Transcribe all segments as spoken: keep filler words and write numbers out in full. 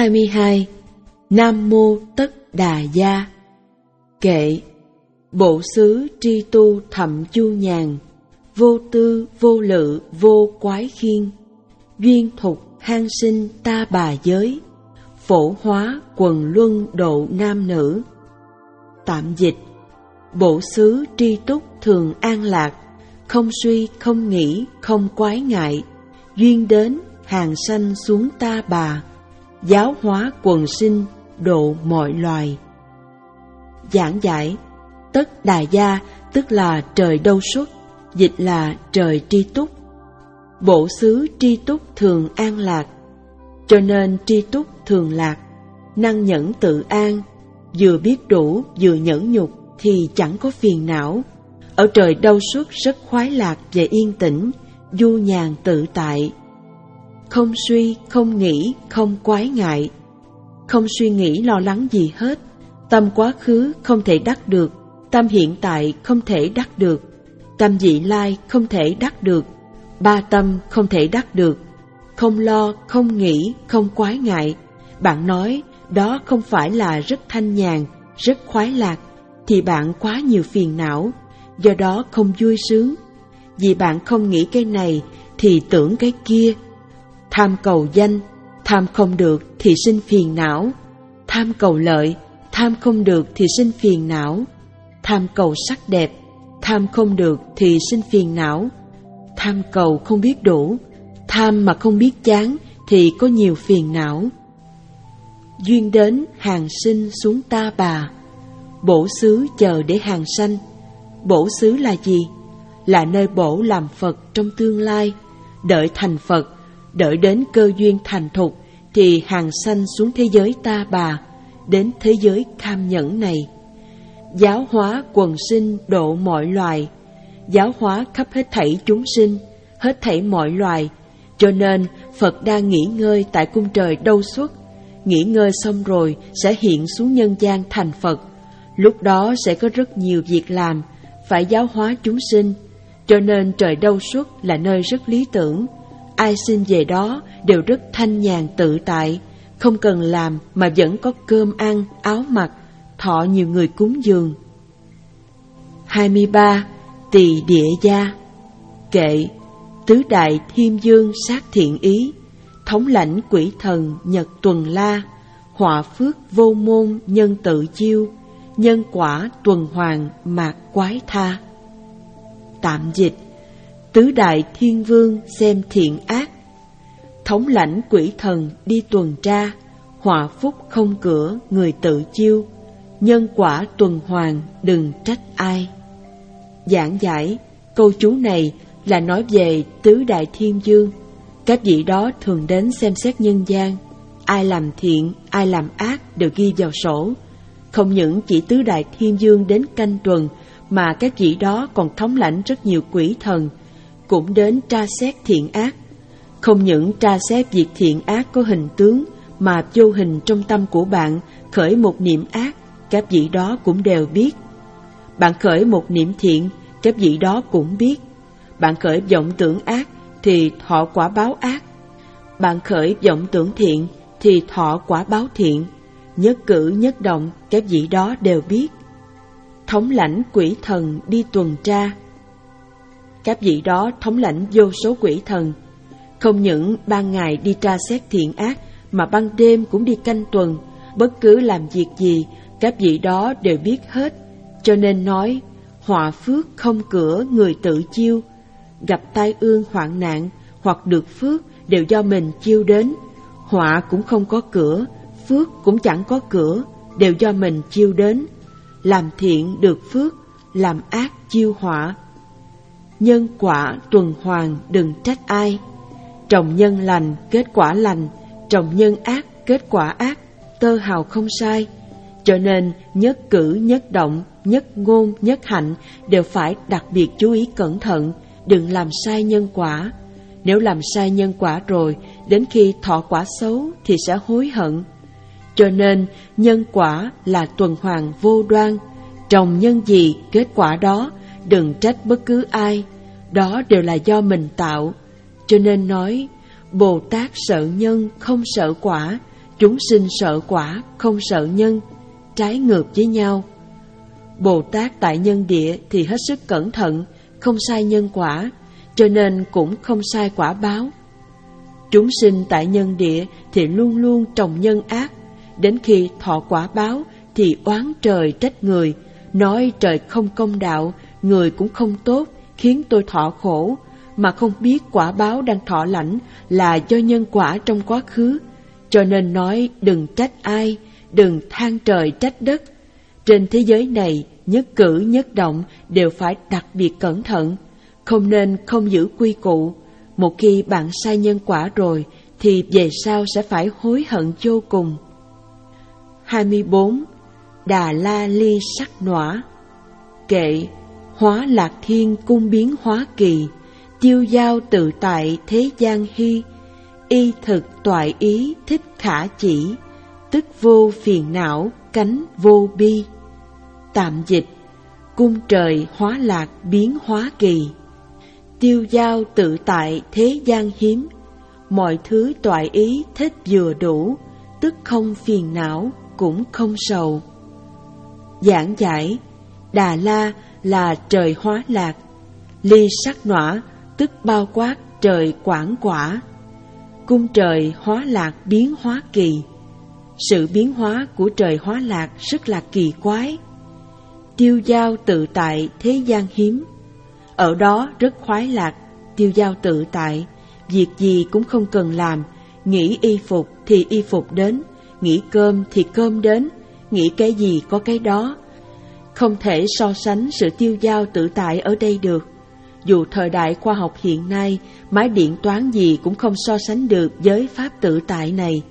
hai mươi hai. Nam Mô Tất Đà Gia. Kệ. Bộ xứ tri tu thậm chu nhàn, vô tư vô lự vô quái khiên, duyên thục hang sinh ta bà giới, phổ hóa quần luân độ nam nữ. Tạm dịch. Bộ xứ tri túc thường an lạc, không suy không nghĩ không quái ngại, duyên đến hàng sanh xuống ta bà, giáo hóa quần sinh độ mọi loài. Giảng giải. Tất Đà Gia tức là trời đâu xuất, dịch là trời tri túc. Bộ xứ tri túc thường an lạc, cho nên tri túc thường lạc, năng nhẫn tự an, vừa biết đủ vừa nhẫn nhục thì chẳng có phiền não. Ở trời đâu xuất rất khoái lạc và yên tĩnh, du nhàn tự tại. Không suy, không nghĩ, không quái ngại. Không suy nghĩ lo lắng gì hết. Tâm quá khứ không thể đắc được, tâm hiện tại không thể đắc được, tâm vị lai không thể đắc được, ba tâm không thể đắc được. Không lo, không nghĩ, không quái ngại. Bạn nói đó không phải là rất thanh nhàn, rất khoái lạc, thì bạn quá nhiều phiền não, do đó không vui sướng. Vì bạn không nghĩ cái này thì tưởng cái kia. Tham cầu danh, tham không được thì sinh phiền não. Tham cầu lợi, tham không được thì sinh phiền não. Tham cầu sắc đẹp, tham không được thì sinh phiền não. Tham cầu không biết đủ, tham mà không biết chán thì có nhiều phiền não. Duyên đến hàng sinh xuống ta bà, bổ xứ chờ để hàng sanh. Bổ xứ là gì? Là nơi bổ làm Phật trong tương lai. Đợi thành Phật, đợi đến cơ duyên thành thục thì hàng sanh xuống thế giới ta bà, đến thế giới kham nhẫn này. Giáo hóa quần sinh độ mọi loài, giáo hóa khắp hết thảy chúng sinh, hết thảy mọi loài. Cho nên Phật đang nghỉ ngơi tại cung trời đâu xuất. Nghỉ ngơi xong rồi sẽ hiện xuống nhân gian thành Phật. Lúc đó sẽ có rất nhiều việc làm, phải giáo hóa chúng sinh. Cho nên trời đâu xuất là nơi rất lý tưởng. Ai sinh về đó đều rất thanh nhàn tự tại, không cần làm mà vẫn có cơm ăn, áo mặc, thọ nhiều người cúng dường. hai mươi ba. Tỳ Địa Gia. Kệ. Tứ đại thiên dương sát thiện ý, thống lãnh quỷ thần nhật tuần la, họa phước vô môn nhân tự chiêu, nhân quả tuần hoàn mạt quái tha. Tạm dịch. Tứ đại thiên vương xem thiện ác, thống lãnh quỷ thần đi tuần tra, họa phúc không cửa người tự chiêu, nhân quả tuần hoàn đừng trách ai. Giảng giải. Câu chú này là nói về tứ đại thiên dương. Các vị đó thường đến xem xét nhân gian, ai làm thiện, ai làm ác đều ghi vào sổ. Không những chỉ tứ đại thiên dương đến canh tuần, mà các vị đó còn thống lãnh rất nhiều quỷ thần, cũng đến tra xét thiện ác. Không những tra xét việc thiện ác có hình tướng, mà vô hình trong tâm của bạn khởi một niệm ác, các vị đó cũng đều biết. Bạn khởi một niệm thiện, các vị đó cũng biết. Bạn khởi vọng tưởng ác thì thọ quả báo ác. Bạn khởi vọng tưởng thiện thì thọ quả báo thiện. Nhất cử nhất động các vị đó đều biết. Thống lãnh quỷ thần đi tuần tra. Các vị đó thống lãnh vô số quỷ thần. Không những ban ngày đi tra xét thiện ác, mà ban đêm cũng đi canh tuần. Bất cứ làm việc gì, các vị đó đều biết hết. Cho nên nói, họa phước không cửa người tự chiêu. Gặp tai ương hoạn nạn hoặc được phước đều do mình chiêu đến. Họa cũng không có cửa, phước cũng chẳng có cửa, đều do mình chiêu đến. Làm thiện được phước, làm ác chiêu họa. Nhân quả tuần hoàn đừng trách ai. Trồng nhân lành kết quả lành, trồng nhân ác kết quả ác, tơ hào không sai. Cho nên nhất cử nhất động, nhất ngôn nhất hạnh đều phải đặc biệt chú ý cẩn thận, đừng làm sai nhân quả. Nếu làm sai nhân quả rồi, đến khi thọ quả xấu thì sẽ hối hận. Cho nên nhân quả là tuần hoàn vô đoan. Trồng nhân gì kết quả đó, đừng trách bất cứ ai. Đó đều là do mình tạo. Cho nên nói, Bồ Tát sợ nhân không sợ quả, Chúng sinh sợ quả, không sợ nhân, trái ngược với nhau. Bồ Tát tại nhân địa thì hết sức cẩn thận, không sai nhân quả, cho nên cũng không sai quả báo. Chúng sinh tại nhân địa thì luôn luôn trồng nhân ác, đến khi thọ quả báo thì oán trời trách người, nói trời không công đạo, người cũng không tốt, khiến tôi thọ khổ, mà không biết quả báo đang thọ lãnh là do nhân quả trong quá khứ, cho nên nói đừng trách ai, đừng than trời trách đất. Trên thế giới này, nhất cử nhất động đều phải đặc biệt cẩn thận, không nên không giữ quy củ. Một khi bạn sai nhân quả rồi, thì về sau sẽ phải hối hận vô cùng. hai mươi bốn. Đà La Ly Sắc Nọa. Kệ: hóa lạc thiên cung biến hóa kỳ, tiêu giao tự tại thế gian hy, y thực toại ý thích khả chỉ, tức vô phiền não cánh vô bi. Tạm dịch: cung trời hóa lạc biến hóa kỳ, tiêu giao tự tại thế gian hiếm, mọi thứ toại ý thích vừa đủ, tức không phiền não cũng không sầu. Giảng giải: Đà La là trời hóa lạc, ly sắc nọa tức bao quát trời quảng quả. Cung trời hóa lạc biến hóa kỳ, sự biến hóa của trời hóa lạc rất là kỳ quái. Tiêu giao tự tại thế gian hiếm, ở đó rất khoái lạc, tiêu giao tự tại, việc gì cũng không cần làm, nghĩ y phục thì y phục đến, nghĩ cơm thì cơm đến, nghĩ cái gì có cái đó. Không thể so sánh sự tiêu giao tự tại ở đây được. Dù thời đại khoa học hiện nay, máy điện toán gì cũng không so sánh được với pháp tự tại này.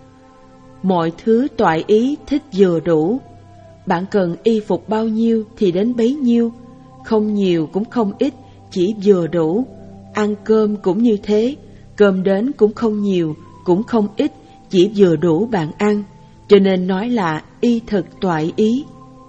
Mọi thứ toại ý thích vừa đủ. Bạn cần y phục bao nhiêu thì đến bấy nhiêu, không nhiều cũng không ít, chỉ vừa đủ. Ăn cơm cũng như thế, cơm đến cũng không nhiều, cũng không ít, chỉ vừa đủ bạn ăn, cho nên nói là y thực toại ý.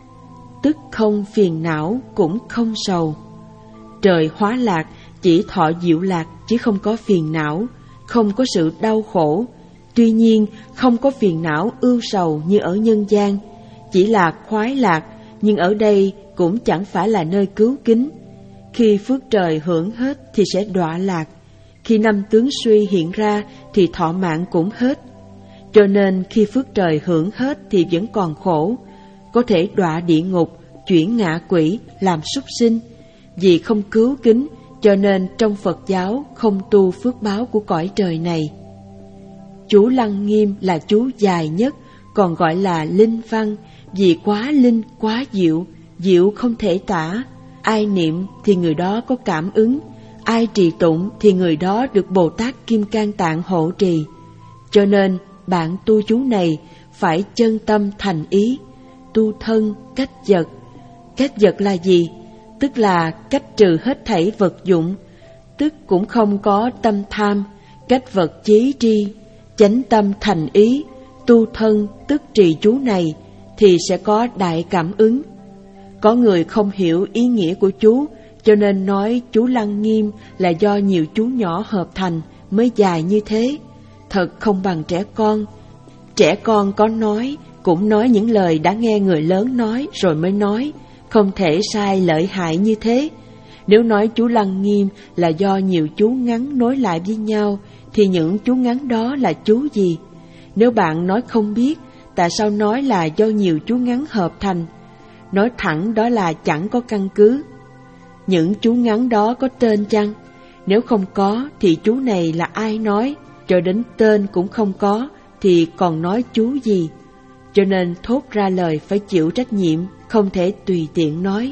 Tức không phiền não cũng không sầu. Trời hóa lạc chỉ thọ diệu lạc chứ không có phiền não, không có sự đau khổ. Tuy nhiên không có phiền não ưu sầu như ở nhân gian, chỉ là khoái lạc, nhưng ở đây cũng chẳng phải là nơi cứu kính. Khi phước trời hưởng hết thì sẽ đọa lạc, khi năm tướng suy hiện ra thì thọ mạng cũng hết. Cho nên khi phước trời hưởng hết thì vẫn còn khổ, có thể đọa địa ngục, chuyển ngạ quỷ, làm súc sinh. Vì không cứu kính, cho nên trong Phật giáo không tu phước báo của cõi trời này. Chú Lăng Nghiêm là chú dài nhất, còn gọi là linh văn, vì quá linh, quá diệu, diệu không thể tả. Ai niệm thì người đó có cảm ứng, ai trì tụng thì người đó được Bồ Tát Kim Cang Tạng hộ trì. Cho nên bạn tu chú này phải chân tâm thành ý, tu thân cách vật. Cách vật là gì? Tức là cách trừ hết thảy vật dụng, tức cũng không có tâm tham, cách vật chí tri, chánh tâm thành ý, tu thân tức trì chú này thì sẽ có đại cảm ứng. Có người không hiểu ý nghĩa của chú, cho nên nói chú Lăng Nghiêm là do nhiều chú nhỏ hợp thành mới dài như thế. Thật không bằng trẻ con. Trẻ con có nói, cũng nói những lời đã nghe người lớn nói rồi mới nói, không thể sai lợi hại như thế. Nếu nói chú Lăng Nghiêm là do nhiều chú ngắn nối lại với nhau, thì những chú ngắn đó là chú gì? Nếu bạn nói không biết, tại sao nói là do nhiều chú ngắn hợp thành? Nói thẳng đó là chẳng có căn cứ. Những chú ngắn đó có tên chăng? Nếu không có thì chú này là ai nói? Cho đến tên cũng không có thì còn nói chú gì? Cho nên thốt ra lời phải chịu trách nhiệm, không thể tùy tiện nói.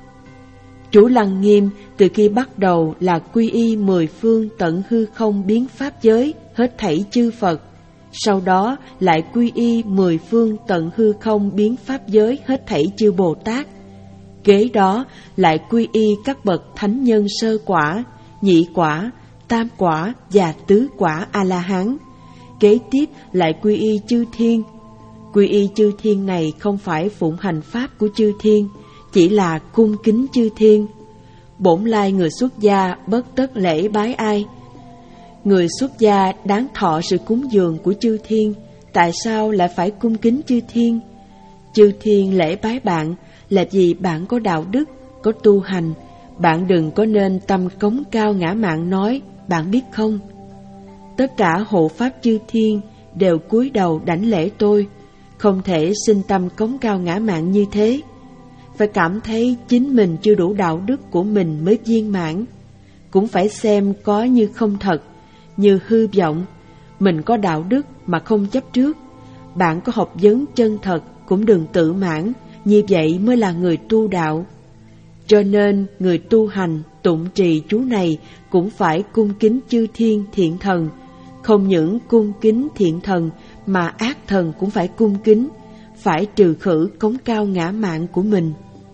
Chú Lăng Nghiêm từ khi bắt đầu là quy y mười phương tận hư không biến pháp giới hết thảy chư Phật, sau đó lại quy y mười phương tận hư không biến pháp giới hết thảy chư Bồ Tát. Kế đó lại quy y các bậc thánh nhân sơ quả, nhị quả, tam quả và tứ quả A-la-hán. Kế tiếp lại quy y chư thiên. Quy y chư thiên này không phải phụng hành pháp của chư thiên, chỉ là cung kính chư thiên. Bổn lai người xuất gia bất tất lễ bái ai. Người xuất gia đáng thọ sự cúng dường của chư thiên, tại sao lại phải cung kính chư thiên? Chư thiên lễ bái bạn là vì bạn có đạo đức, có tu hành. Bạn đừng có nên tâm cống cao ngã mạn nói, bạn biết không? Tất cả hộ pháp chư thiên đều cúi đầu đảnh lễ tôi, không thể sinh tâm cống cao ngã mạn như thế. Phải cảm thấy chính mình chưa đủ đạo đức của mình mới viên mãn. Cũng phải xem có như không thật, như hư vọng. Mình có đạo đức mà không chấp trước. Bạn có học vấn chân thật cũng đừng tự mãn, như vậy mới là người tu đạo. Cho nên người tu hành tụng trì chú này cũng phải cung kính chư thiên thiện thần. Không những cung kính thiện thần mà ác thần cũng phải cung kính, phải trừ khử cống cao ngã mạn của mình.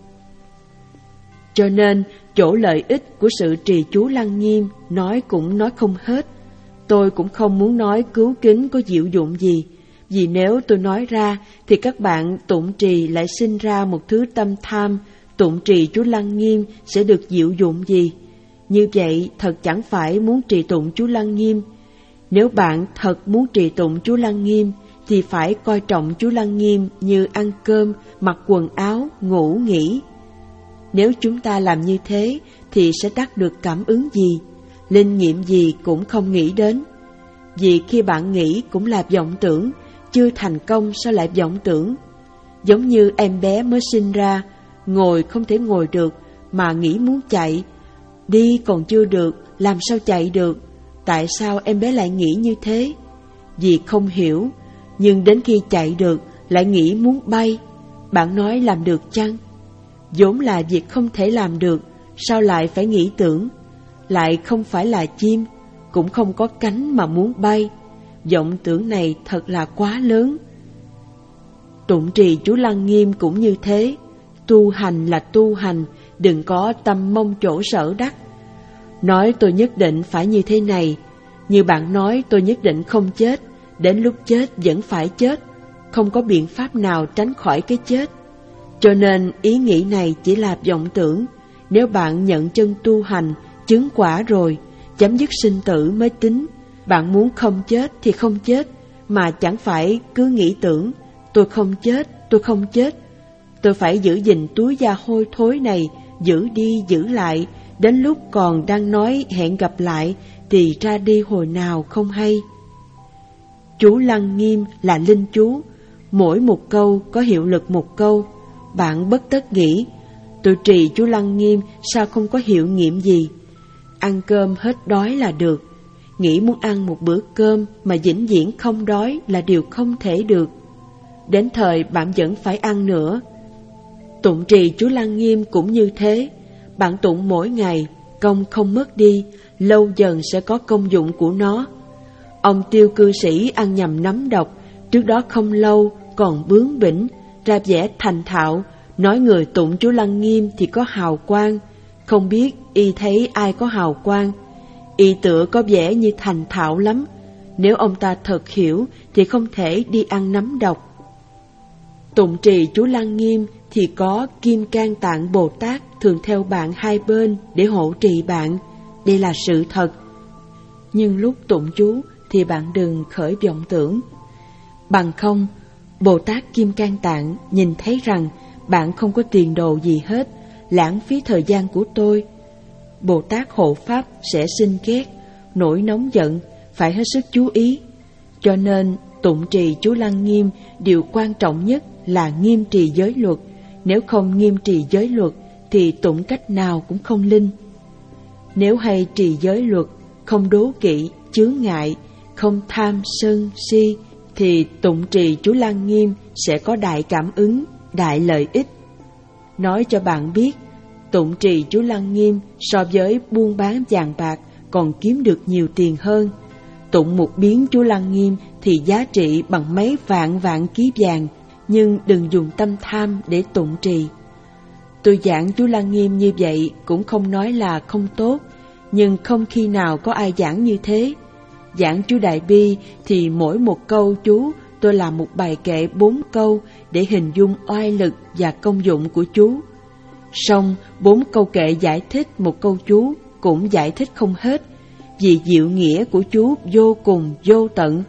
Cho nên chỗ lợi ích của sự trì chú Lăng Nghiêm nói cũng nói không hết. Tôi cũng không muốn nói cứu kính có diệu dụng gì, vì nếu tôi nói ra thì các bạn tụng trì lại sinh ra một thứ tâm tham, tụng trì chú Lăng Nghiêm sẽ được diệu dụng gì. Như vậy thật chẳng phải muốn trì tụng chú Lăng Nghiêm. Nếu bạn thật muốn trì tụng chú Lăng Nghiêm thì phải coi trọng chú Lăng Nghiêm như ăn cơm, mặc quần áo, ngủ nghỉ. Nếu chúng ta làm như thế thì sẽ đắc được cảm ứng gì, linh nghiệm gì cũng không nghĩ đến. Vì khi bạn nghĩ cũng là vọng tưởng, chưa thành công sao lại vọng tưởng. Giống như em bé mới sinh ra, ngồi không thể ngồi được mà nghĩ muốn chạy. Đi còn chưa được, làm sao chạy được? Tại sao em bé lại nghĩ như thế? Vì không hiểu, nhưng đến khi chạy được lại nghĩ muốn bay. Bạn nói làm được chăng? Vốn là việc không thể làm được, sao lại phải nghĩ tưởng? Lại không phải là chim, cũng không có cánh mà muốn bay. Vọng tưởng này thật là quá lớn. Tụng trì chú Lăng Nghiêm cũng như thế. Tu hành là tu hành, đừng có tâm mong chỗ sở đắc. Nói tôi nhất định phải như thế này, như bạn nói tôi nhất định không chết, đến lúc chết vẫn phải chết, không có biện pháp nào tránh khỏi cái chết. Cho nên ý nghĩ này chỉ là vọng tưởng. Nếu bạn nhận chân tu hành, chứng quả rồi, chấm dứt sinh tử mới tính. Bạn muốn không chết thì không chết, mà chẳng phải cứ nghĩ tưởng, tôi không chết, tôi không chết. Tôi phải giữ gìn túi da hôi thối này, giữ đi giữ lại, đến lúc còn đang nói hẹn gặp lại thì ra đi hồi nào không hay. Chú Lăng Nghiêm là linh chú, mỗi một câu có hiệu lực một câu. Bạn bất tất nghĩ, tôi trì chú Lăng Nghiêm sao không có hiệu nghiệm gì. Ăn cơm hết đói là được. Nghĩ muốn ăn một bữa cơm mà vĩnh viễn không đói là điều không thể được. Đến thời bạn vẫn phải ăn nữa. Tụng trì chú Lăng Nghiêm cũng như thế. Bạn tụng mỗi ngày, công không mất đi, lâu dần sẽ có công dụng của nó. Ông Tiêu cư sĩ ăn nhầm nấm độc, trước đó không lâu còn bướng bỉnh, ra vẻ thành thạo, nói người tụng chú Lăng Nghiêm thì có hào quang. Không biết y thấy ai có hào quang, y tựa có vẻ như thành thạo lắm. Nếu ông ta thật hiểu thì không thể đi ăn nấm độc. Tụng trì chú Lăng Nghiêm thì có Kim Cang Tạng Bồ Tát thường theo bạn hai bên để hộ trì bạn. Đây là sự thật. Nhưng lúc tụng chú thì bạn đừng khởi vọng tưởng. Bằng không, Bồ Tát Kim Cang Tạng nhìn thấy rằng bạn không có tiền đồ gì hết, lãng phí thời gian của tôi. Bồ Tát hộ pháp sẽ sinh ghét, nổi nóng giận, phải hết sức chú ý. Cho nên tụng trì chú Lăng Nghiêm, điều quan trọng nhất là nghiêm trì giới luật. Nếu không nghiêm trì giới luật thì tụng cách nào cũng không linh. Nếu hay trì giới luật, không đố kỵ, chướng ngại, không tham sân si, thì tụng trì chú Lăng Nghiêm sẽ có đại cảm ứng, đại lợi ích. Nói cho bạn biết, tụng trì chú Lăng Nghiêm so với buôn bán vàng bạc còn kiếm được nhiều tiền hơn. Tụng một biến chú Lăng Nghiêm thì giá trị bằng mấy vạn vạn ký vàng, nhưng đừng dùng tâm tham để tụng trì. Tôi giảng chú Lăng Nghiêm như vậy cũng không nói là không tốt, nhưng không khi nào có ai giảng như thế. Giảng chú Đại Bi thì mỗi một câu chú tôi làm một bài kệ bốn câu để hình dung oai lực và công dụng của chú. Song bốn câu kệ giải thích một câu chú cũng giải thích không hết, vì diệu nghĩa của chú vô cùng vô tận.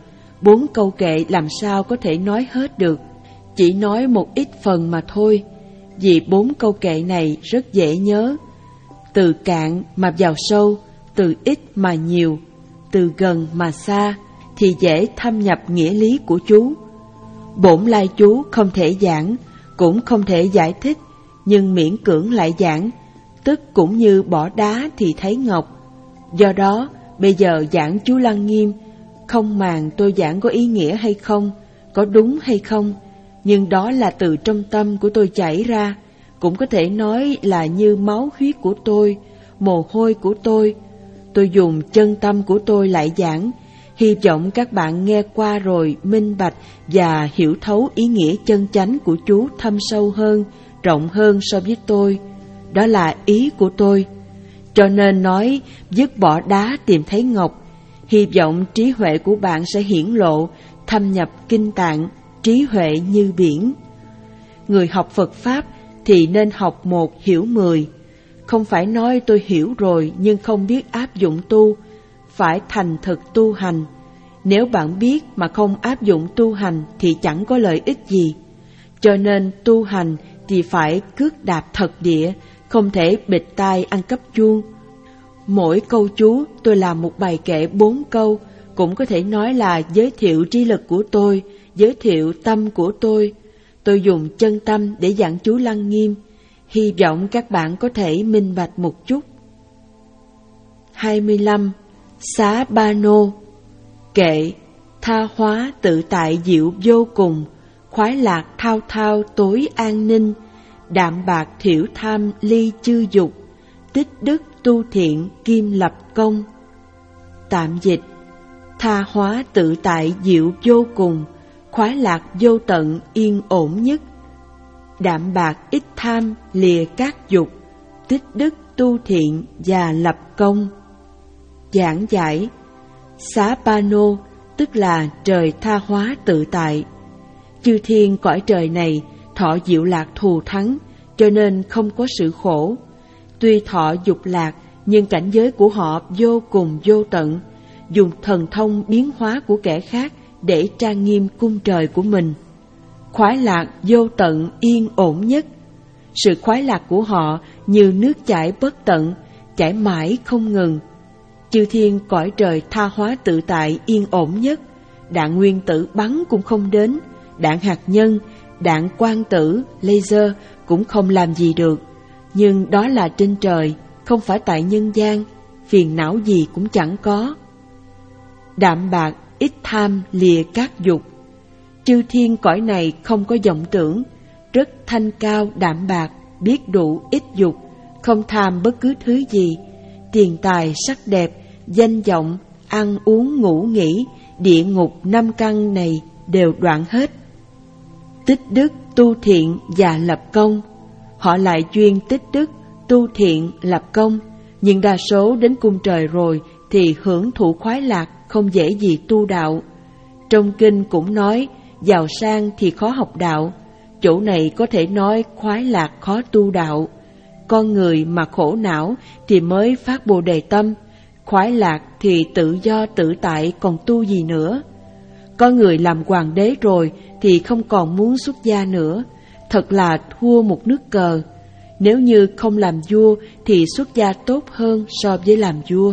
bốn câu kệ làm sao có thể nói hết được, chỉ nói một ít phần mà thôi, vì bốn câu kệ này rất dễ nhớ. Từ cạn mà vào sâu, từ ít mà nhiều, từ gần mà xa, thì dễ thâm nhập nghĩa lý của chú. Bổn lai chú không thể giảng, cũng không thể giải thích, nhưng miễn cưỡng lại giảng, tức cũng như bỏ đá thì thấy ngọc. Do đó, bây giờ giảng chú Lăng Nghiêm, không màng tôi giảng có ý nghĩa hay không, có đúng hay không, nhưng đó là từ trong tâm của tôi chảy ra, cũng có thể nói là như máu huyết của tôi, mồ hôi của tôi. Tôi dùng chân tâm của tôi lại giảng, hy vọng các bạn nghe qua rồi minh bạch và hiểu thấu ý nghĩa chân chánh của chú thâm sâu hơn, rộng hơn so với tôi. Đó là ý của tôi. Cho nên nói dứt bỏ đá tìm thấy ngọc, hy vọng trí huệ của bạn sẽ hiển lộ, thâm nhập kinh tạng, trí huệ như biển. Người học Phật Pháp thì nên học một hiểu mười. Không phải nói tôi hiểu rồi nhưng không biết áp dụng tu, phải thành thực tu hành. Nếu bạn biết mà không áp dụng tu hành thì chẳng có lợi ích gì. Cho nên tu hành thì phải cước đạp thật địa, không thể bịt tai ăn cắp chuông. Mỗi câu chú tôi làm một bài kệ bốn câu, cũng có thể nói là giới thiệu trí lực của tôi, giới thiệu tâm của tôi. Tôi dùng chân tâm để giảng chú Lăng Nghiêm, hy vọng các bạn có thể minh bạch một chút. hai mươi lăm. Xá Ba Nô. Kệ: tha hóa tự tại diệu vô cùng, khoái lạc thao thao tối an ninh, đạm bạc thiểu tham ly chư dục, tích đức tu thiện kim lập công. Tạm dịch: tha hóa tự tại diệu vô cùng, khoái lạc vô tận yên ổn nhất, đạm bạc ít tham lìa các dục, tích đức tu thiện và lập công. Giảng giải: Xá Ba Nô tức là trời tha hóa tự tại. Chư thiên cõi trời này thọ diệu lạc thù thắng, cho nên không có sự khổ. Tuy thọ dục lạc, nhưng cảnh giới của họ vô cùng vô tận, dùng thần thông biến hóa của kẻ khác để trang nghiêm cung trời của mình. Khoái lạc vô tận yên ổn nhất. Sự khoái lạc của họ như nước chảy bất tận, chảy mãi không ngừng. Chư thiên cõi trời tha hóa tự tại yên ổn nhất, đạn nguyên tử bắn cũng không đến, đạn hạt nhân, đạn quang tử, laser cũng không làm gì được. Nhưng đó là trên trời, không phải tại nhân gian, phiền não gì cũng chẳng có. Đạm bạc ít tham lìa các dục. Chư thiên cõi này không có vọng tưởng, rất thanh cao đạm bạc, biết đủ ít dục, không tham bất cứ thứ gì. Tiền tài sắc đẹp, danh vọng, ăn uống ngủ nghỉ, địa ngục năm căn này đều đoạn hết. Tích đức tu thiện và lập công. Họ lại chuyên tích đức tu thiện lập công, nhưng đa số đến cung trời rồi thì hưởng thụ khoái lạc, không dễ gì tu đạo. Trong kinh cũng nói giàu sang thì khó học đạo, chỗ này có thể nói khoái lạc khó tu đạo. Con người mà khổ não thì mới phát Bồ Đề tâm, khoái lạc thì tự do tự tại còn tu gì nữa. Con người làm hoàng đế rồi thì không còn muốn xuất gia nữa, thật là thua một nước cờ. Nếu như không làm vua thì xuất gia tốt hơn so với làm vua.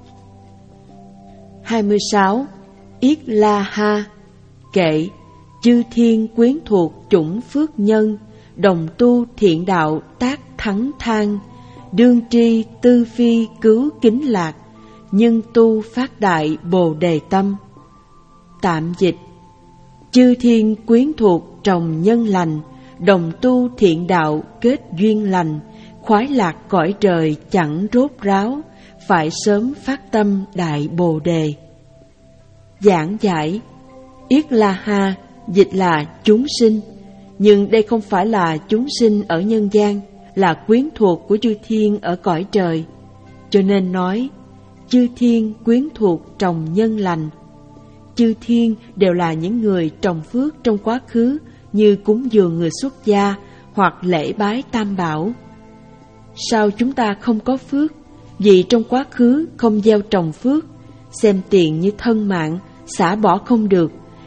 hai mươi sáu. Yết La Ha. Kệ: chư thiên quyến thuộc chủng phước nhân, đồng tu thiện đạo tác thắng thang, đương tri tư phi cứu kính lạc, nhân tu phát đại bồ đề tâm. Tạm dịch: chư thiên quyến thuộc trồng nhân lành, đồng tu thiện đạo kết duyên lành, khoái lạc cõi trời chẳng rốt ráo, phải sớm phát tâm đại bồ đề. Giảng giải: Yết La Ha dịch là chúng sinh, nhưng đây không phải là chúng sinh ở nhân gian, là quyến thuộc của chư thiên ở cõi trời. Cho nên nói chư thiên quyến thuộc trồng nhân lành. Chư thiên đều là những người trồng phước trong quá khứ, như cúng dường người xuất gia hoặc lễ bái tam bảo. Sao chúng ta không có phước? Vì trong quá khứ không gieo trồng phước, xem tiền như thân mạng, xả bỏ không được,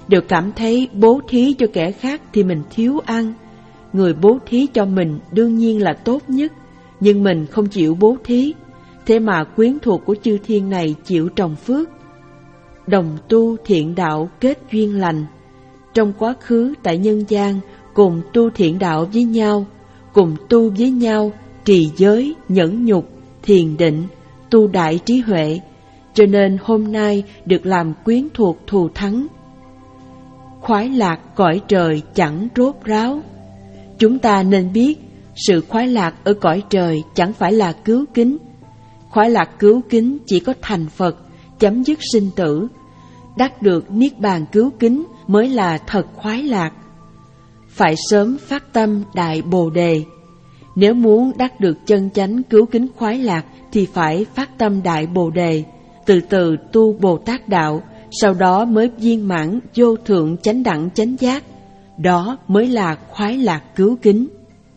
đều cảm thấy bố thí cho kẻ khác thì mình thiếu ăn. Người bố thí cho mình đương nhiên là tốt nhất, nhưng mình không chịu bố thí, thế mà quyến thuộc của chư thiên này chịu trồng phước. Đồng tu thiện đạo kết duyên lành. Trong quá khứ tại nhân gian cùng tu thiện đạo với nhau, cùng tu với nhau trì giới, nhẫn nhục, thiền định, tu đại trí huệ, cho nên hôm nay được làm quyến thuộc thù thắng. Khoái lạc cõi trời chẳng rốt ráo. Chúng ta nên biết, sự khoái lạc ở cõi trời chẳng phải là cứu kính. Khoái lạc cứu kính chỉ có thành Phật, chấm dứt sinh tử, đắc được niết bàn cứu kính mới là thật khoái lạc. Phải sớm phát tâm đại Bồ Đề. Nếu muốn đắc được chân chánh cứu kính khoái lạc thì phải phát tâm đại Bồ Đề, từ từ tu Bồ Tát đạo, sau đó mới viên mãn vô thượng chánh đẳng chánh giác. Đó mới là khoái lạc cứu kính.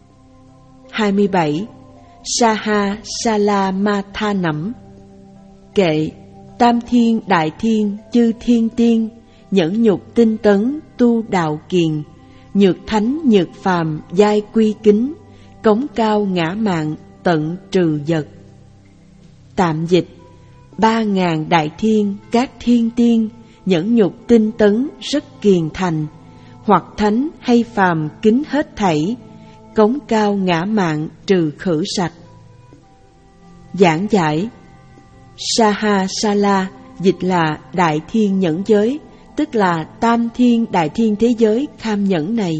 hai mươi bảy. Saha Sala Matha Nẫm. Kệ: Tam thiên đại thiên chư thiên tiên, nhẫn nhục tinh tấn tu đạo kiền, nhược thánh nhược phàm giai quy kính, cống cao ngã mạn tận trừ vật. Tạm dịch: Ba ngàn đại thiên các thiên tiên, nhẫn nhục tinh tấn rất kiền thành, hoặc thánh hay phàm kính hết thảy, cống cao ngã mạn trừ khử sạch. Giảng giải: Saha Sala dịch là đại thiên nhẫn giới, tức là tam thiên đại thiên thế giới kham nhẫn này.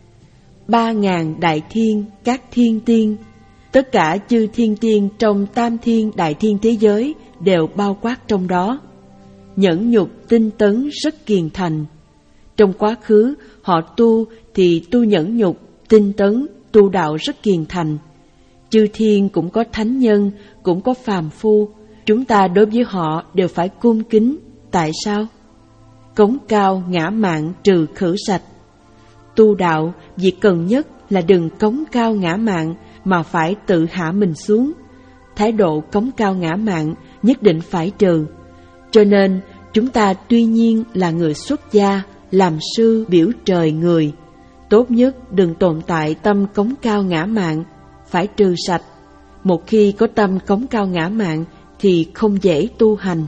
Ba ngàn đại thiên các thiên tiên, tất cả chư thiên tiên trong tam thiên đại thiên thế giới đều bao quát trong đó. Nhẫn nhục tinh tấn rất kiền thành. Trong quá khứ họ tu thì tu nhẫn nhục, tinh tấn, tu đạo rất kiền thành. Chư thiên cũng có thánh nhân, cũng có phàm phu, chúng ta đối với họ đều phải cung kính. Tại sao? Cống cao ngã mạn trừ khử sạch. Tu đạo, việc cần nhất là đừng cống cao ngã mạn mà phải tự hạ mình xuống. Thái độ cống cao ngã mạn nhất định phải trừ. Cho nên chúng ta tuy nhiên là người xuất gia, làm sư biểu trời người, tốt nhất đừng tồn tại tâm cống cao ngã mạn, phải trừ sạch. Một khi có tâm cống cao ngã mạn thì không dễ tu hành.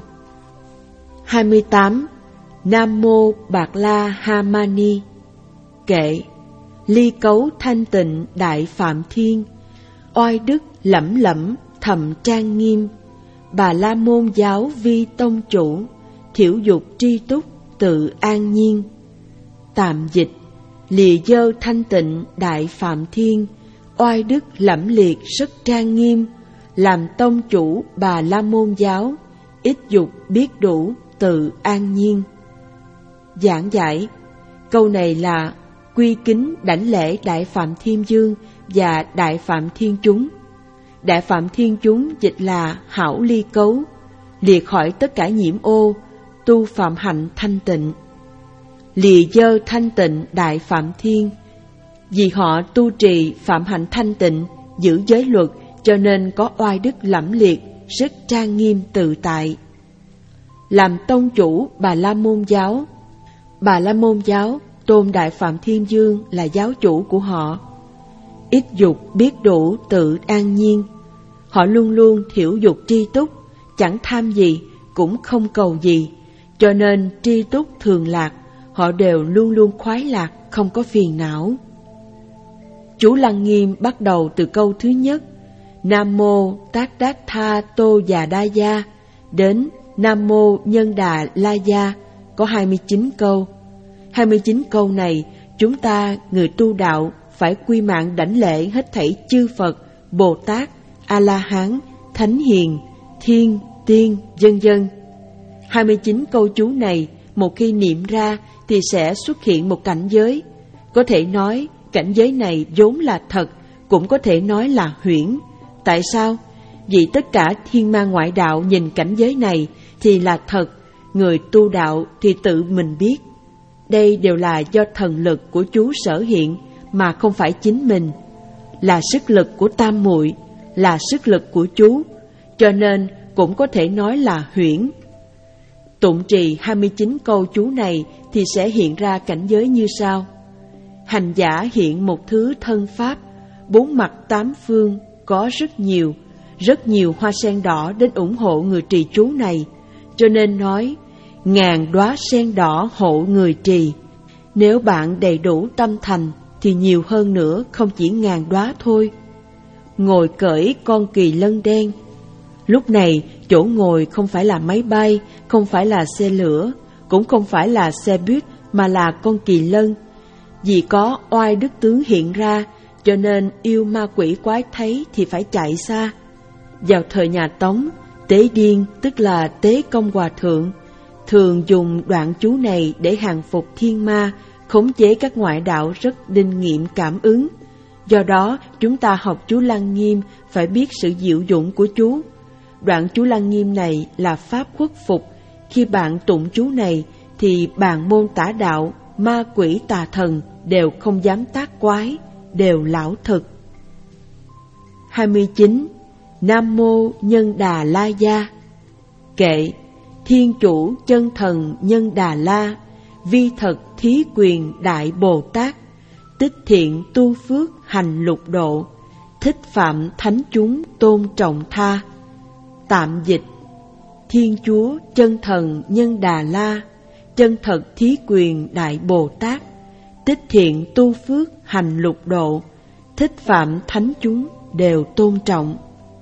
hai mươi tám. Nam Mô Bạc La Ha Mani. Kệ: Ly cấu thanh tịnh đại phạm thiên, oai đức lẫm lẫm thầm trang nghiêm, Bà La Môn giáo vi tông chủ, thiểu dục tri túc tự an nhiên. Tạm dịch: Lìa dơ thanh tịnh đại phạm thiên, oai đức lẫm liệt rất trang nghiêm, làm tông chủ Bà La Môn giáo, ít dục biết đủ tự an nhiên. Giảng giải: câu này là quy kính đảnh lễ Đại Phạm Thiên Dương và Đại Phạm Thiên Chúng. Đại Phạm Thiên Chúng dịch là hảo ly cấu, lìa khỏi tất cả nhiễm ô, tu phạm hạnh thanh tịnh. Lìa dơ thanh tịnh Đại Phạm Thiên, vì họ tu trì phạm hạnh thanh tịnh, giữ giới luật, cho nên có oai đức lẫm liệt, rất trang nghiêm tự tại. Làm tông chủ Bà La Môn giáo. Bà La Môn giáo tôn Đại Phạm Thiên Dương là giáo chủ của họ. Ít dục biết đủ tự an nhiên. Họ luôn luôn thiểu dục tri túc, chẳng tham gì, cũng không cầu gì, cho nên tri túc thường lạc, họ đều luôn luôn khoái lạc, không có phiền não. Chú Lăng Nghiêm bắt đầu từ câu thứ nhất, Nam Mô Tát Đát Tha Tô Già Đa Gia, đến Nam Mô Nhân Đà La Gia, có hai mươi chín câu. hai mươi chín câu này, chúng ta, người tu đạo, phải quy mạng đảnh lễ hết thảy chư Phật, Bồ Tát, A-la-hán, Thánh Hiền, Thiên, Tiên, vân vân. hai mươi chín câu chú này, một khi niệm ra thì sẽ xuất hiện một cảnh giới. Có thể nói, cảnh giới này vốn là thật, cũng có thể nói là huyễn. Tại sao? Vì tất cả thiên ma ngoại đạo nhìn cảnh giới này thì là thật, người tu đạo thì tự mình biết. Đây đều là do thần lực của chú sở hiện, mà không phải chính mình. Là sức lực của tam muội, là sức lực của chú, cho nên cũng có thể nói là huyễn. Tụng trì hai mươi chín câu chú này thì sẽ hiện ra cảnh giới như sau. Hành giả hiện một thứ thân pháp, bốn mặt tám phương có rất nhiều, rất nhiều hoa sen đỏ đến ủng hộ người trì chú này, cho nên nói ngàn đóa sen đỏ hộ người trì. Nếu bạn đầy đủ tâm thành thì nhiều hơn nữa, không chỉ ngàn đóa thôi. Ngồi cởi con kỳ lân đen. Lúc này chỗ ngồi không phải là máy bay, không phải là xe lửa, cũng không phải là xe buýt, mà là con kỳ lân. Vì có oai đức tướng hiện ra, cho nên yêu ma quỷ quái thấy thì phải chạy xa. Vào thời nhà Tống, Tế Điên tức là Tế Công Hòa Thượng thường dùng đoạn chú này để hàng phục thiên ma, khống chế các ngoại đạo rất linh nghiệm cảm ứng. Do đó chúng ta học chú Lăng Nghiêm phải biết sự diệu dụng của chú. Đoạn chú Lăng Nghiêm này là pháp khuất phục. Khi bạn tụng chú này thì bàn môn tả đạo, ma quỷ tà thần đều không dám tác quái, đều lão thực. hai mươi chín. Nam Mô Nhân Đà La Gia. Kệ: Thiên chủ chân thần Nhân Đà La, vi thật thí quyền đại Bồ Tát, tích thiện tu phước hành lục độ, thích phạm thánh chúng tôn trọng tha. Tạm dịch: Thiên chúa chân thần Nhân Đà La, chân thật thí quyền đại Bồ Tát, tích thiện tu phước hành lục độ, thích phạm thánh chúng đều tôn trọng.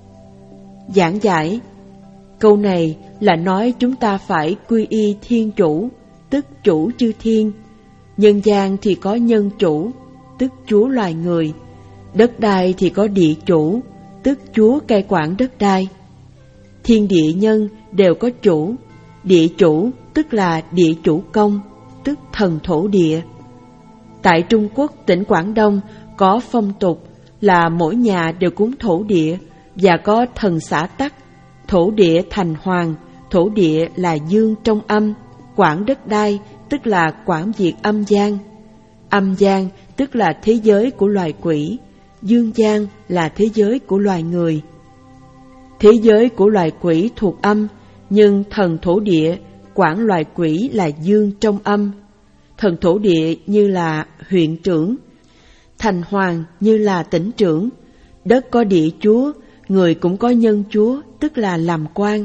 Giảng giải: câu này là nói chúng ta phải quy y thiên chủ, tức chủ chư thiên. Nhân gian thì có nhân chủ, tức chúa loài người. Đất đai thì có địa chủ, tức chúa cai quản đất đai. Thiên địa nhân đều có chủ. Địa chủ tức là địa chủ công, tức thần thổ địa. Tại Trung Quốc tỉnh Quảng Đông có phong tục là mỗi nhà đều cúng thổ địa, và có thần xã tắc. Thổ địa thành hoàng, thổ địa là dương trong âm, quản đất đai tức là quản việc âm gian. Âm gian tức là thế giới của loài quỷ, dương gian là thế giới của loài người. Thế giới của loài quỷ thuộc âm, nhưng thần thổ địa quản loài quỷ là dương trong âm. Thần thổ địa như là huyện trưởng, thành hoàng như là tỉnh trưởng. Đất có địa chúa, người cũng có nhân chúa, tức là làm quan.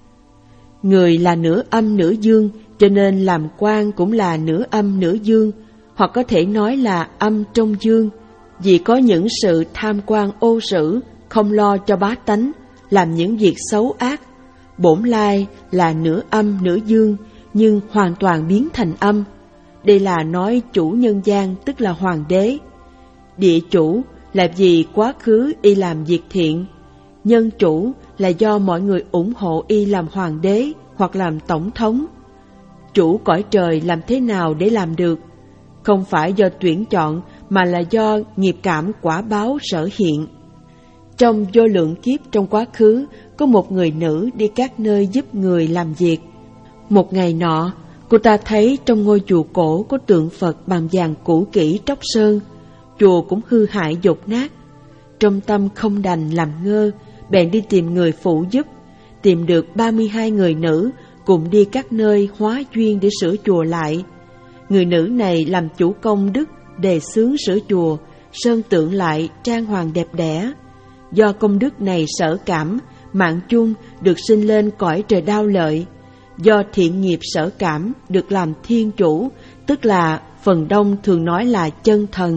Người là nửa âm nửa dương, cho nên làm quan cũng là nửa âm nửa dương, hoặc có thể nói là âm trong dương. Vì có những sự tham quan ô sử, không lo cho bá tánh, làm những việc xấu ác. Bổn lai là nửa âm nửa dương, nhưng hoàn toàn biến thành âm. Đây là nói chủ nhân gian, tức là hoàng đế. Địa chủ là vì quá khứ y làm việc thiện. Nhân chủ là do mọi người ủng hộ y làm hoàng đế hoặc làm tổng thống. Chủ cõi trời làm thế nào để làm được? Không phải do tuyển chọn, mà là do nghiệp cảm quả báo sở hiện. Trong vô lượng kiếp trong quá khứ, có một người nữ đi các nơi giúp người làm việc. Một ngày nọ, cô ta thấy trong ngôi chùa cổ có tượng Phật bằng vàng cũ kỹ tróc sơn. Chùa cũng hư hại dột nát. Trong tâm không đành làm ngơ, bèn đi tìm người phụ giúp. Tìm được ba mươi hai người nữ cùng đi các nơi hóa duyên để sửa chùa lại. Người nữ này làm chủ công đức, đề xướng sửa chùa, sơn tượng lại trang hoàng đẹp đẽ. Do công đức này sở cảm, mạng chung được sinh lên cõi trời đao lợi. Do thiện nghiệp sở cảm được làm thiên chủ, tức là phần đông thường nói là chân thần.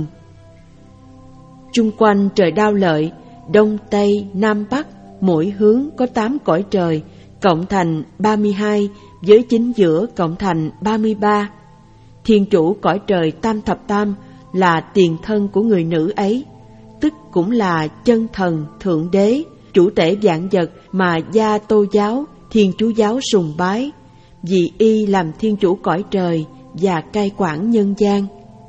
Chung quanh trời đao lợi, đông tây nam bắc, mỗi hướng có tám cõi trời, cộng thành ba mươi hai, với chính giữa cộng thành ba mươi ba. Thiên chủ cõi trời tam thập tam là tiền thân của người nữ ấy, tức cũng là chân thần thượng đế, chủ tể vạn vật mà gia Tô giáo, Thiên Chúa giáo sùng bái, vì y làm thiên chủ cõi trời và cai quản nhân gian.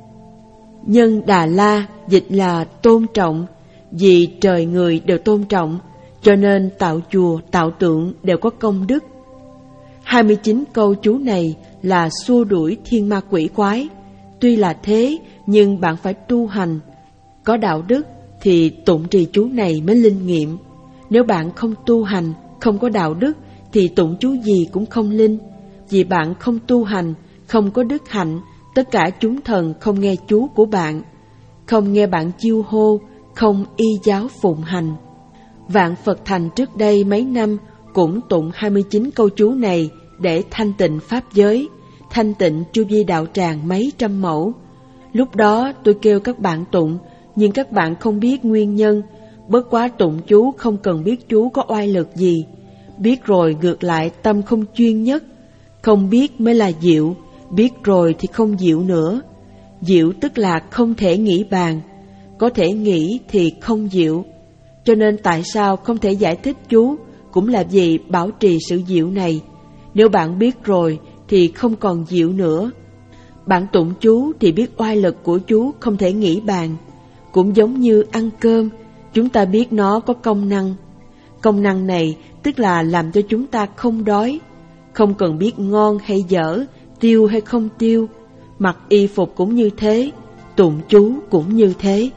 Nhân Đà La dịch là tôn trọng, vì trời người đều tôn trọng, cho nên tạo chùa, tạo tượng đều có công đức. hai mươi chín câu chú này là xua đuổi thiên ma quỷ quái. Tuy là thế, nhưng bạn phải tu hành. Có đạo đức thì tụng trì chú này mới linh nghiệm. Nếu bạn không tu hành, không có đạo đức, thì tụng chú gì cũng không linh. vì bạn không tu hành, không có đức hạnh, tất cả chúng thần không nghe chú của bạn, không nghe bạn chiêu hô, không y giáo phụng hành. Vạn Phật Thành trước đây mấy năm cũng tụng hai mươi chín câu chú này để thanh tịnh pháp giới, thanh tịnh chu vi đạo tràng mấy trăm mẫu. Lúc đó tôi kêu các bạn tụng, nhưng các bạn không biết nguyên nhân. Bất quá tụng chú không cần biết chú có oai lực gì, biết rồi ngược lại tâm không chuyên nhất. Không biết mới là diệu, biết rồi thì không diệu nữa. Diệu tức là không thể nghĩ bàn, có thể nghĩ thì không diệu. Cho nên tại sao không thể giải thích chú, cũng là vì bảo trì sự diệu này. Nếu bạn biết rồi thì không còn diệu nữa. Bạn tụng chú thì biết oai lực của chú không thể nghĩ bàn. Cũng giống như ăn cơm, chúng ta biết nó có công năng. Công năng này tức là làm cho chúng ta không đói. Không cần biết ngon hay dở, tiêu hay không tiêu. Mặc y phục cũng như thế, tụng chú cũng như thế.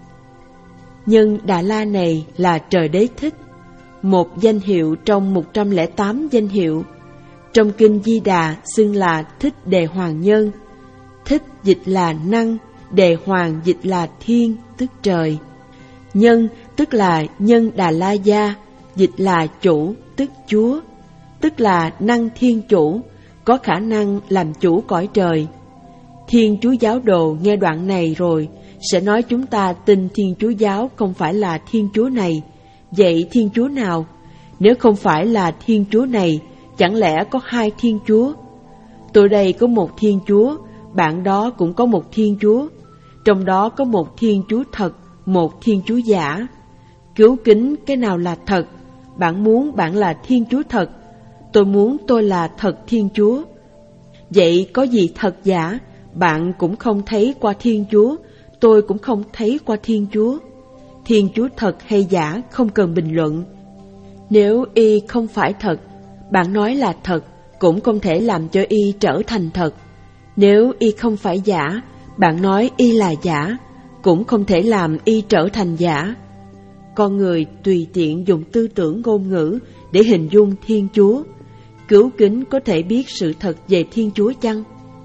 Nhân Đà La này là trời đế thích, một danh hiệu trong một trăm lẻ tám danh hiệu. Trong kinh Di Đà xưng là Thích Đề Hoàng Nhân. Thích dịch là năng, Đề Hoàng dịch là thiên, tức trời. Nhân tức là Nhân Đà La Gia, dịch là chủ, tức chúa, tức là năng thiên chủ, có khả năng làm chủ cõi trời. Thiên Chúa giáo đồ nghe đoạn này rồi sẽ nói chúng ta tin Thiên Chúa giáo không phải là Thiên Chúa này. Vậy Thiên Chúa nào? Nếu không phải là Thiên Chúa này, chẳng lẽ có hai Thiên Chúa? Tôi đây có một Thiên Chúa, bạn đó cũng có một Thiên Chúa. Trong đó có một Thiên Chúa thật, một Thiên Chúa giả. Cứu kính cái nào là thật? Bạn muốn bạn là Thiên Chúa thật, tôi muốn tôi là thật Thiên Chúa. Vậy có gì thật giả? Bạn cũng không thấy qua Thiên Chúa, tôi cũng không thấy qua Thiên Chúa. Thiên Chúa thật hay giả không cần bình luận. Nếu y không phải thật, bạn nói là thật, cũng không thể làm cho y trở thành thật. Nếu y không phải giả, bạn nói y là giả, cũng không thể làm y trở thành giả. Con người tùy tiện dùng tư tưởng ngôn ngữ để hình dung Thiên Chúa. Cứu kính có thể biết sự thật về Thiên Chúa chăng?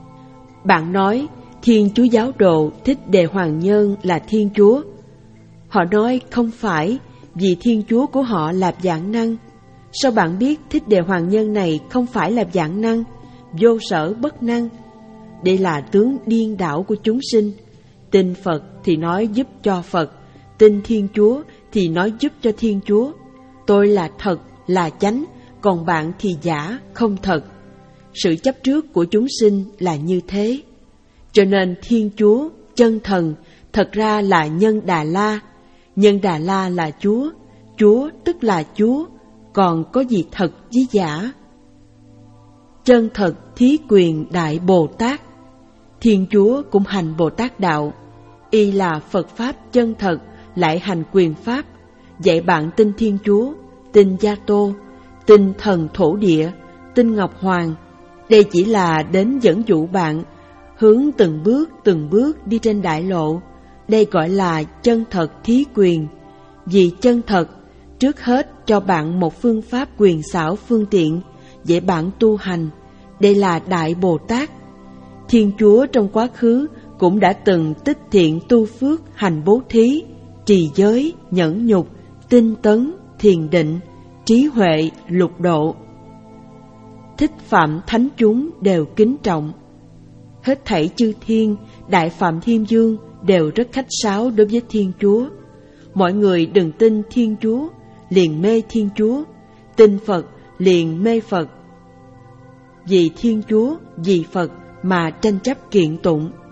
Bạn nói Thiên Chúa giáo đồ Thích Đề Hoàng Nhân là Thiên Chúa. Họ nói không phải, vì Thiên Chúa của họ là vạn năng. Sao bạn biết Thích Đề Hoàng Nhân này không phải là vạn năng, vô sở bất năng? Đây là tướng điên đảo của chúng sinh. Tin Phật thì nói giúp cho Phật, tin Thiên Chúa thì nói giúp cho Thiên Chúa. Tôi là thật, là chánh, còn bạn thì giả, không thật. Sự chấp trước của chúng sinh là như thế. Cho nên Thiên Chúa, chân thần, thật ra là Nhân Đà La. Nhân Đà La là Chúa, Chúa tức là Chúa, còn có gì thật với giả? Chân thật thí quyền Đại Bồ Tát. Thiên Chúa cũng hành Bồ Tát đạo. Y là Phật Pháp chân thật, lại hành quyền Pháp. Dạy bạn tin Thiên Chúa, tin Gia Tô, tin thần thổ địa, tin Ngọc Hoàng. Đây chỉ là đến dẫn dụ bạn hướng từng bước từng bước đi trên đại lộ. Đây gọi là chân thật thí quyền. Vì chân thật, trước hết cho bạn một phương pháp quyền xảo phương tiện để bạn tu hành. Đây là Đại Bồ Tát. Thiên Chúa trong quá khứ cũng đã từng tích thiện tu phước, hành bố thí, trì giới, nhẫn nhục, tinh tấn, thiền định, trí huệ, lục độ. Thích phạm thánh chúng đều kính trọng. Hết thảy chư thiên, Đại Phạm Thiên Dương đều rất khách sáo đối với Thiên Chúa. Mọi người đừng tin Thiên Chúa, liền mê Thiên Chúa, tin Phật, liền mê Phật. Vì Thiên Chúa, vì Phật mà tranh chấp kiện tụng.